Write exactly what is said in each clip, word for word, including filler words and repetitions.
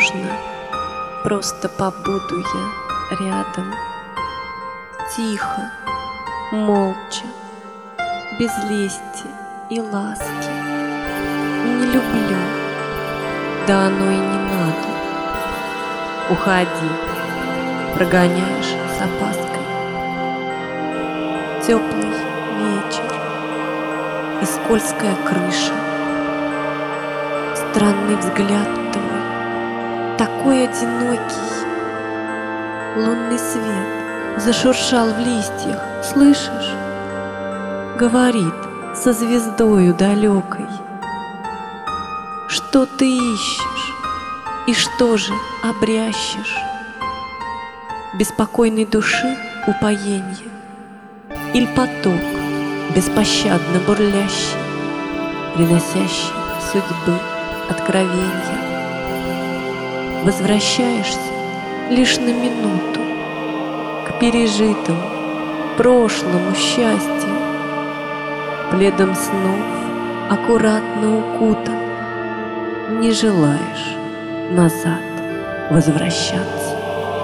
можно, просто побуду я рядом. Тихо, молча, без лести и ласки. Не люблю, да оно и не надо. Уходи, прогоняешь с опаской. Теплый вечер и скользкая крыша. Странный взгляд твой, такой одинокий. Лунный свет зашуршал в листьях, слышишь? Говорит со звездою далекой. Что ты ищешь и что же обрящешь? Беспокойной души упоенье иль поток беспощадно бурлящий, приносящий судьбы откровенья? Возвращаешься лишь на минуту к пережитому прошлому счастью, пледом снов аккуратно укутан, не желаешь назад возвращаться.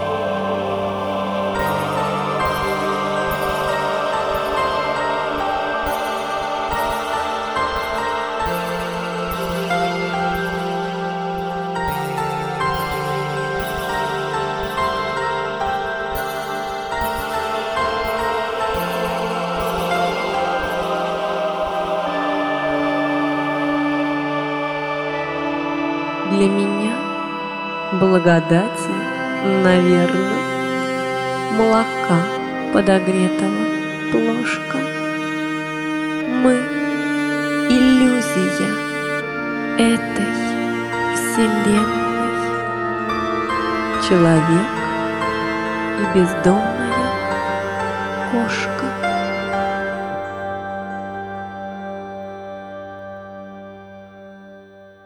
Для меня благодати, наверное, молока подогретого плошка. Мы — иллюзия этой вселенной. Человек и бездомная кошка.